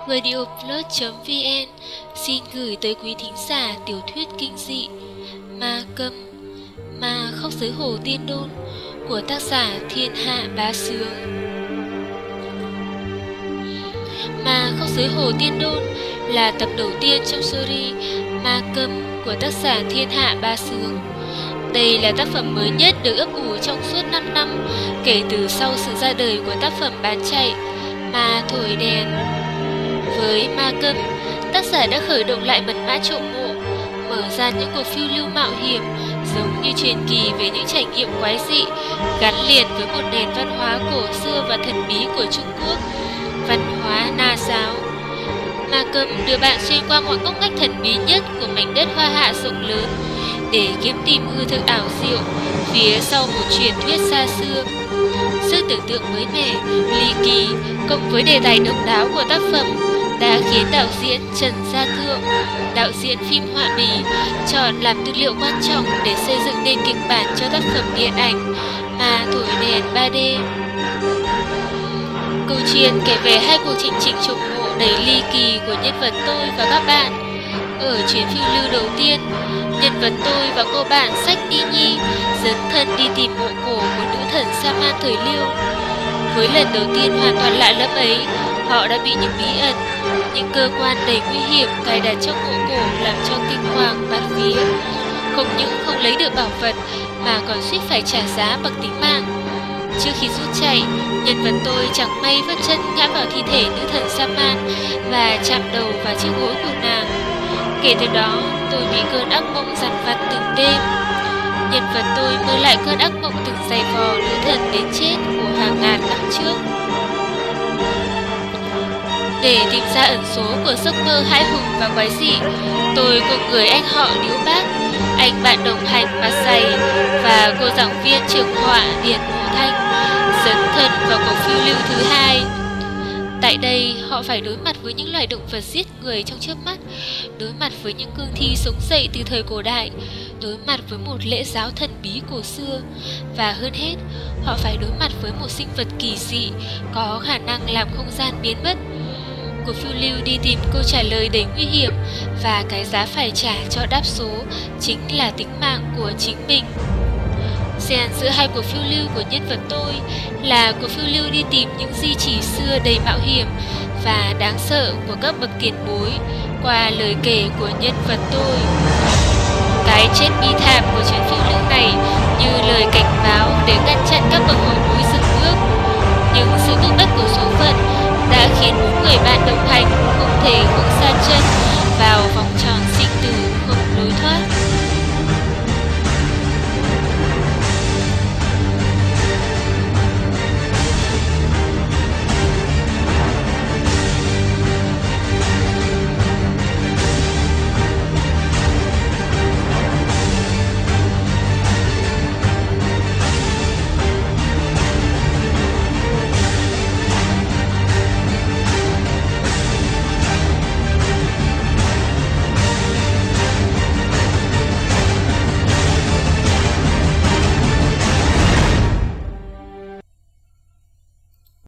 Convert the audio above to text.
radioplus.vn xin gửi tới quý thính giả tiểu thuyết kinh dị Ma Câm, Ma Khóc Dưới Hồ Tiên Đôn của tác giả Thiên Hạ Bá Sướng. Ma Khóc Dưới Hồ Tiên Đôn là tập đầu tiên trong series Ma Câm của tác giả Thiên Hạ Bá Sướng. Đây là tác phẩm mới nhất được ấp ủ trong suốt 5 năm kể từ sau sự ra đời của tác phẩm bán chạy Ma Thổi Đèn. Với Ma Câm, tác giả đã khởi động lại mật mã trộm mộ, mở ra những cuộc phiêu lưu mạo hiểm giống như truyền kỳ về những trải nghiệm quái dị gắn liền với một nền văn hóa cổ xưa và thần bí của Trung Quốc, văn hóa Na giáo. Ma Câm đưa bạn xuyên qua mọi ngóc ngách thần bí nhất của mảnh đất Hoa Hạ rộng lớn để kiếm tìm hư thực ảo diệu phía sau một truyền thuyết xa xưa. Sức tưởng tượng mới mẻ, ly kỳ cộng với đề tài độc đáo của tác phẩm đã khiến đạo diễn Trần Gia Thượng, đạo diễn phim họa Bỉ, chọn làm tư liệu quan trọng để xây dựng nên kịch bản cho tác phẩm điện ảnh Ma Thổi Đèn 3D. Câu chuyện kể về hai cuộc hành trình trộm mộ đầy ly kỳ của nhân vật tôi và các bạn. Ở chuyến phiêu lưu đầu tiên, nhân vật tôi và cô bạn Sách Ni Nhi dấn thân đi tìm mộ cổ của nữ thần Sa-man thời Liêu. Với lần đầu tiên hoàn toàn lạ lẫm ấy, họ đã bị những bí ẩn, những cơ quan đầy nguy hiểm cài đặt trong mộ cổ làm cho kinh hoàng bạt vía. Không những không lấy được bảo vật mà còn suýt phải trả giá bằng tính mạng. Trước khi rút chạy, nhân vật tôi chẳng may vấp chân ngã vào thi thể nữ thần Sa-man và chạm đầu vào chiếc gối của nàng. Kể từ đó, tôi bị cơn ác mộng dằn vặt từng đêm. Nhân vật tôi mơ lại cơn ác mộng từng giày vò nữ thần đến chết của hàng ngàn năm trước. Để tìm ra ẩn số của giấc mơ hãi hùng và quái dị, tôi cùng người anh họ Điếu Bác, anh bạn đồng hành mặt dày và cô giảng viên trường họa Điền Mộ Thanh dấn thân vào cuộc phiêu lưu thứ hai. Tại đây, họ phải đối mặt với những loài động vật giết người trong chớp mắt, đối mặt với những cương thi sống dậy từ thời cổ đại, đối mặt với một lễ giáo thần bí cổ xưa, và hơn hết, họ phải đối mặt với một sinh vật kỳ dị có khả năng làm không gian biến mất. Cuộc phiêu lưu đi tìm câu trả lời đầy nguy hiểm, và cái giá phải trả cho đáp số chính là tính mạng của chính mình. Xen giữa hai cuộc phiêu lưu của nhân vật tôi là cuộc phiêu lưu đi tìm những di chỉ xưa đầy mạo hiểm và đáng sợ của các bậc tiền bối qua lời kể của nhân vật tôi. Cái chết bi thảm của chuyến phiêu lưu này như lời cảnh báo để ngăn chặn các bậc hối